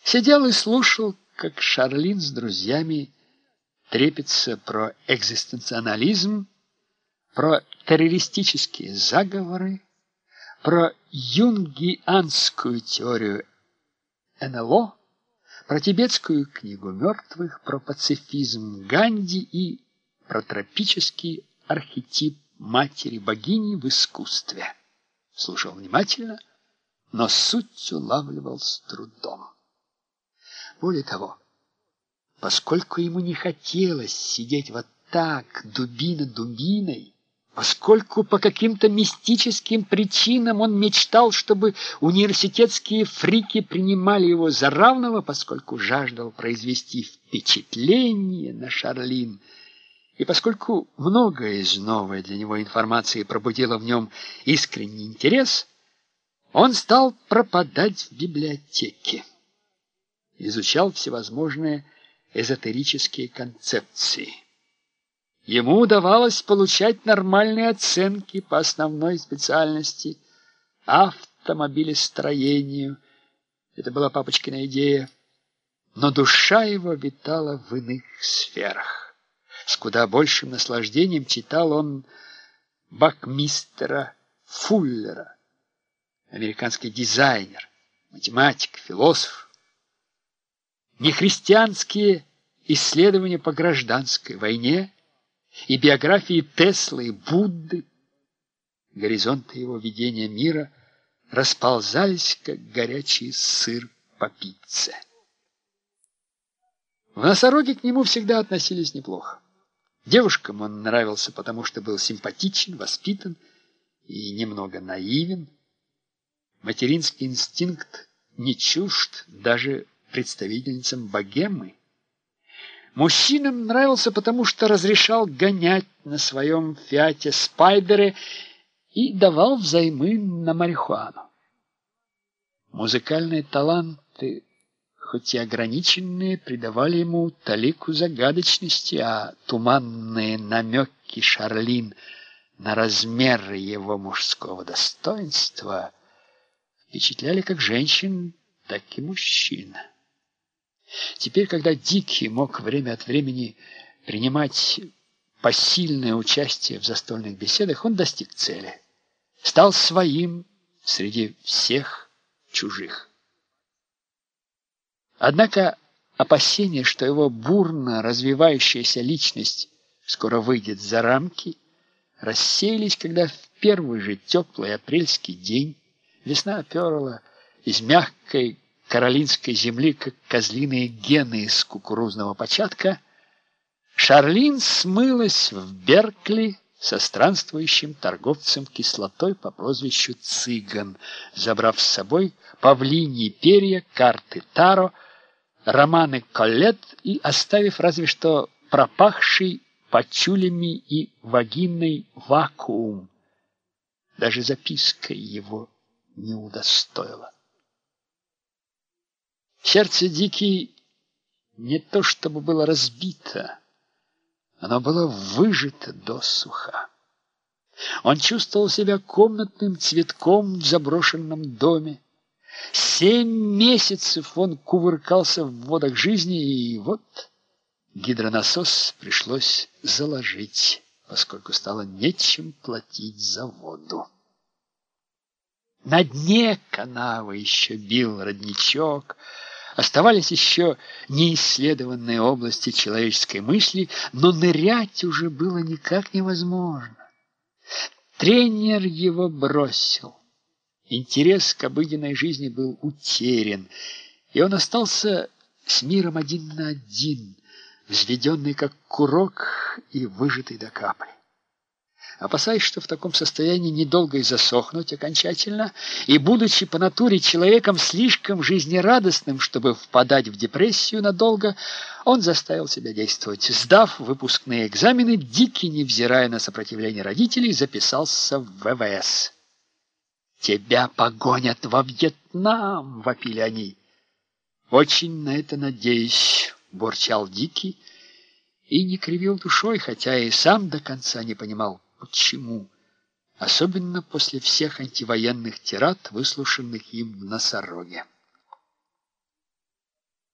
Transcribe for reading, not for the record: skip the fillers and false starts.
Сидел и слушал, как Шарлин с друзьями трепится про экзистенциализм, про террористические заговоры, про юнгианскую теорию НЛО, про тибетскую книгу мертвых, про пацифизм Ганди и про тропический архетип матери-богини в искусстве. Слушал внимательно, но суть улавливал с трудом. Более того, поскольку ему не хотелось сидеть вот так, дубина дубиной, поскольку по каким-то мистическим причинам он мечтал, чтобы университетские фрики принимали его за равного, поскольку жаждал произвести впечатление на Шарлин, и поскольку многое из новой для него информации пробудило в нем искренний интерес, он стал пропадать в библиотеке. Изучал всевозможные эзотерические концепции. Ему удавалось получать нормальные оценки по основной специальности автомобилестроению. Это была папочкина идея. Но душа его витала в иных сферах. С куда большим наслаждением читал он Бакмистера Фуллера, американский дизайнер, математик, философ. Нехристианские исследования по гражданской войне и биографии Теслы и Будды. Горизонты его видения мира расползались, как горячий сыр по пицце. В Носороге к нему всегда относились неплохо. Девушкам он нравился, потому что был симпатичен, воспитан и немного наивен. Материнский инстинкт не чужд даже представительницам богемы. Мужчинам нравился, потому что разрешал гонять на своем Фиате Спайдере и давал взаймы на марихуану. Музыкальные таланты, хоть и ограниченные, придавали ему талику загадочности, а туманные намеки Шарлин на размеры его мужского достоинства впечатляли как женщин, так и мужчин. Теперь, когда Дикий мог время от времени принимать посильное участие в застольных беседах, он достиг цели. Стал своим среди всех чужих. Однако опасения, что его бурно развивающаяся личность скоро выйдет за рамки, рассеялись, когда в первый же теплый апрельский день весна перла из мягкой каролинской земли, как козлиные гены из кукурузного початка, Шарлин смылась в Беркли со странствующим торговцем кислотой по прозвищу Цыган, забрав с собой павлиньи перья, карты Таро, романы Коллет и оставив разве что пропахший пачулями и вагиной вакуум. Даже запиской его не удостоила. Сердце Дикий не то чтобы было разбито, оно было выжато досуха. Он чувствовал себя комнатным цветком в заброшенном доме. 7 месяцев он кувыркался в водах жизни, и вот гидронасос пришлось заложить, поскольку стало нечем платить за воду. На дне канавы еще бил родничок, оставались еще неисследованные области человеческой мысли, но нырять уже было никак невозможно. Тренер его бросил. Интерес к обыденной жизни был утерян, и он остался с миром один на один, взведенный как курок и выжатый до капли. Опасаясь, что в таком состоянии недолго и засохнуть окончательно, и будучи по натуре человеком слишком жизнерадостным, чтобы впадать в депрессию надолго, он заставил себя действовать. Сдав выпускные экзамены, Дикий, невзирая на сопротивление родителей, записался в ВВС. «Тебя погонят во Вьетнам!» — вопили они. «Очень на это надеюсь», — бурчал Дикий и не кривил душой, хотя и сам до конца не понимал, почему, особенно после всех антивоенных тирад, выслушанных им в Носороге.